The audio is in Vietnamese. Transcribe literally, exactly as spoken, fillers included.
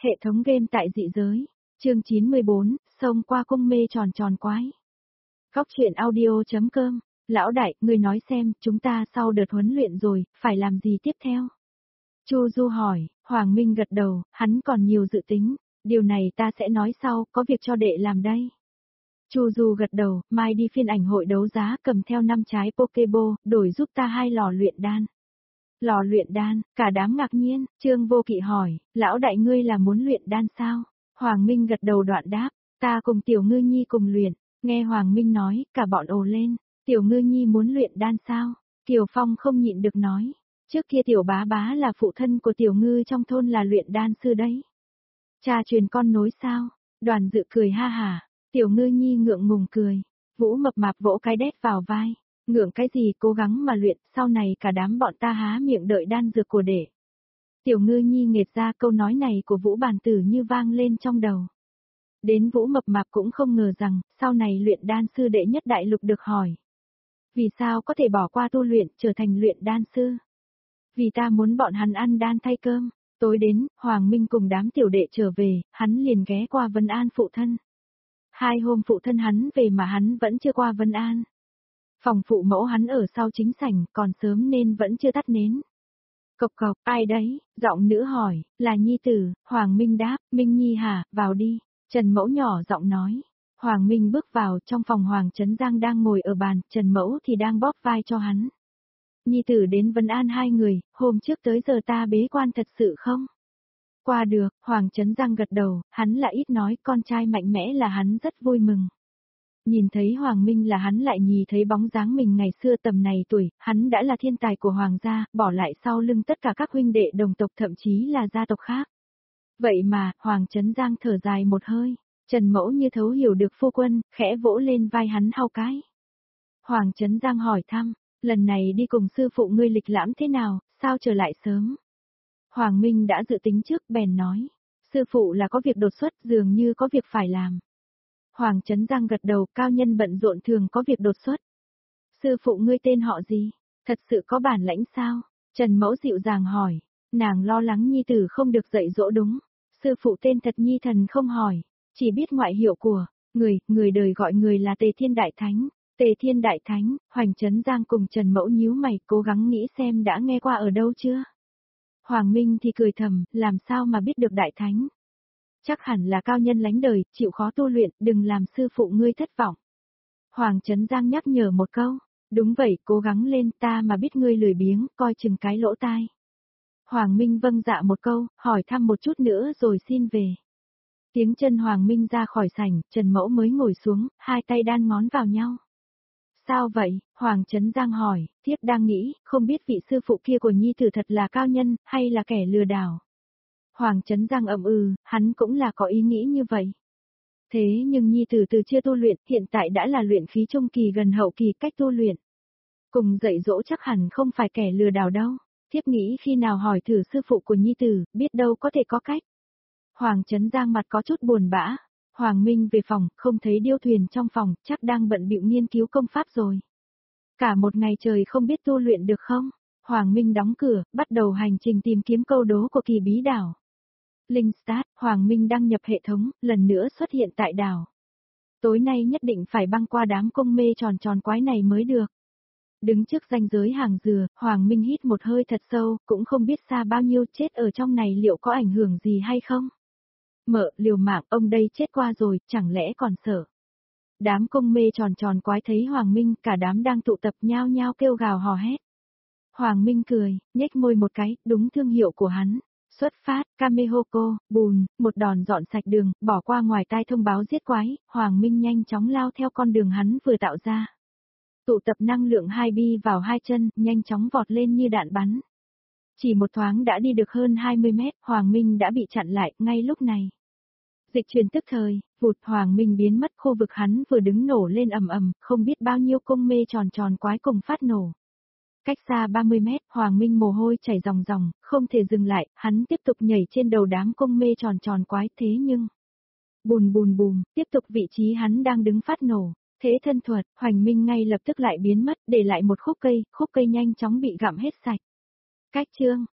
Hệ thống game tại dị giới. Chương chín mươi bốn, xông qua cung mê tròn tròn quái. Góc truyện audio.com. Lão đại, người nói xem, chúng ta sau đợt huấn luyện rồi, phải làm gì tiếp theo? Chu Du hỏi. Hoàng Minh gật đầu, hắn còn nhiều dự tính, điều này ta sẽ nói sau, có việc cho đệ làm đây. Chu Du gật đầu, mai đi phiên ảnh hội đấu giá cầm theo năm trái Pokéball, đổi giúp ta hai lò luyện đan. Lò luyện đan, cả đám ngạc nhiên, Trương Vô Kỵ hỏi, lão đại ngươi là muốn luyện đan sao? Hoàng Minh gật đầu đoạn đáp, ta cùng Tiểu Ngư Nhi cùng luyện, nghe Hoàng Minh nói, cả bọn ồ lên, Tiểu Ngư Nhi muốn luyện đan sao? Kiều Phong không nhịn được nói, trước kia Tiểu Bá Bá là phụ thân của Tiểu Ngư trong thôn là luyện đan sư đấy. Cha truyền con nối sao? Đoàn Dự cười ha hả, Tiểu Ngư Nhi ngượng ngùng cười, Vũ Mập Mạp vỗ cái đét vào vai. Ngượng cái gì cố gắng mà luyện, sau này cả đám bọn ta há miệng đợi đan dược của đệ. Tiểu Ngư Nhi nghệt ra câu nói này của Vũ Bàn Tử như vang lên trong đầu. Đến Vũ Mập Mạp cũng không ngờ rằng, sau này luyện đan sư đệ nhất đại lục được hỏi. Vì sao có thể bỏ qua tu luyện, trở thành luyện đan sư? Vì ta muốn bọn hắn ăn đan thay cơm. Tối đến, Hoàng Minh cùng đám tiểu đệ trở về, hắn liền ghé qua Vân An phụ thân. Hai hôm phụ thân hắn về mà hắn vẫn chưa qua Vân An. Phòng phụ mẫu hắn ở sau chính sảnh, còn sớm nên vẫn chưa tắt nến. Cộc cộc, ai đấy? Giọng nữ hỏi, là Nhi tử. Hoàng Minh đáp, Minh Nhi hả, vào đi. Trần Mẫu nhỏ giọng nói. Hoàng Minh bước vào, trong phòng Hoàng Trấn Giang đang ngồi ở bàn, Trần Mẫu thì đang bóp vai cho hắn. Nhi tử đến Vân An hai người, hôm trước tới giờ ta bế quan thật sự không? Qua được, Hoàng Trấn Giang gật đầu, hắn là ít nói, con trai mạnh mẽ là hắn rất vui mừng. Nhìn thấy Hoàng Minh là hắn lại nhìn thấy bóng dáng mình ngày xưa tầm này tuổi, hắn đã là thiên tài của Hoàng gia, bỏ lại sau lưng tất cả các huynh đệ đồng tộc thậm chí là gia tộc khác. Vậy mà, Hoàng Trấn Giang thở dài một hơi, Trần Mẫu như thấu hiểu được phu quân, khẽ vỗ lên vai hắn hau cái. Hoàng Trấn Giang hỏi thăm, lần này đi cùng sư phụ ngươi lịch lãm thế nào, sao trở lại sớm? Hoàng Minh đã dự tính trước bèn nói, sư phụ là có việc đột xuất dường như có việc phải làm. Hoàng Trấn Giang gật đầu, cao nhân bận rộn thường có việc đột xuất. Sư phụ ngươi tên họ gì? Thật sự có bản lãnh sao? Trần Mẫu dịu dàng hỏi, nàng lo lắng nhi tử không được dạy dỗ đúng. Sư phụ tên thật Nhi Thần không hỏi, chỉ biết ngoại hiệu của người, người đời gọi người là Tề Thiên Đại Thánh. Tề Thiên Đại Thánh, Hoành Trấn Giang cùng Trần Mẫu nhíu mày cố gắng nghĩ xem đã nghe qua ở đâu chưa. Hoàng Minh thì cười thầm, làm sao mà biết được Đại Thánh? Chắc hẳn là cao nhân lánh đời, chịu khó tu luyện, đừng làm sư phụ ngươi thất vọng. Hoàng Trấn Giang nhắc nhở một câu, đúng vậy, cố gắng lên, ta mà biết ngươi lười biếng, coi chừng cái lỗ tai. Hoàng Minh vâng dạ một câu, hỏi thăm một chút nữa rồi xin về. Tiếng chân Hoàng Minh ra khỏi sảnh, Trần Mẫu mới ngồi xuống, hai tay đan ngón vào nhau. Sao vậy? Hoàng Trấn Giang hỏi, thiếp đang nghĩ, không biết vị sư phụ kia của nhi tử thật là cao nhân, hay là kẻ lừa đảo. Hoàng Trấn Giang ậm ừ, hắn cũng là có ý nghĩ như vậy. Thế nhưng nhi tử từ chưa tu luyện, hiện tại đã là luyện khí trung kỳ gần hậu kỳ cách tu luyện. Cùng dạy dỗ chắc hẳn không phải kẻ lừa đảo đâu. Thiếp nghĩ khi nào hỏi thử sư phụ của nhi tử, biết đâu có thể có cách. Hoàng Trấn Giang mặt có chút buồn bã. Hoàng Minh về phòng, không thấy Điêu Thuyền trong phòng, chắc đang bận bịu nghiên cứu công pháp rồi. Cả một ngày trời không biết tu luyện được không? Hoàng Minh đóng cửa, bắt đầu hành trình tìm kiếm câu đố của kỳ bí đảo. Linh Start, Hoàng Minh đăng nhập hệ thống, lần nữa xuất hiện tại đảo. Tối nay nhất định phải băng qua đám cung mê tròn tròn quái này mới được. Đứng trước ranh giới hàng dừa, Hoàng Minh hít một hơi thật sâu, cũng không biết xa bao nhiêu chết ở trong này liệu có ảnh hưởng gì hay không. Mợ, liều mạng, ông đây chết qua rồi, chẳng lẽ còn sợ. Đám cung mê tròn tròn quái thấy Hoàng Minh, cả đám đang tụ tập nhao nhao kêu gào hò hét. Hoàng Minh cười, nhếch môi một cái, đúng thương hiệu của hắn. Xuất phát, Kamehoko, bùn, một đòn dọn sạch đường, bỏ qua ngoài tai thông báo giết quái, Hoàng Minh nhanh chóng lao theo con đường hắn vừa tạo ra. Tụ tập năng lượng hai bi vào hai chân, nhanh chóng vọt lên như đạn bắn. Chỉ một thoáng đã đi được hơn hai mươi mét, Hoàng Minh đã bị chặn lại, ngay lúc này. Dịch truyền tức thời, vụt Hoàng Minh biến mất khu vực hắn vừa đứng nổ lên ầm ầm, không biết bao nhiêu cung mê tròn tròn quái cùng phát nổ. Cách xa ba mươi mét, Hoàng Minh mồ hôi chảy ròng ròng, không thể dừng lại, hắn tiếp tục nhảy trên đầu đám cung mê tròn tròn quái thế nhưng... Bùn bùn bùm, tiếp tục vị trí hắn đang đứng phát nổ. Thế thân thuật, Hoành Minh ngay lập tức lại biến mất, để lại một khúc cây, khúc cây nhanh chóng bị gặm hết sạch. Cách chương,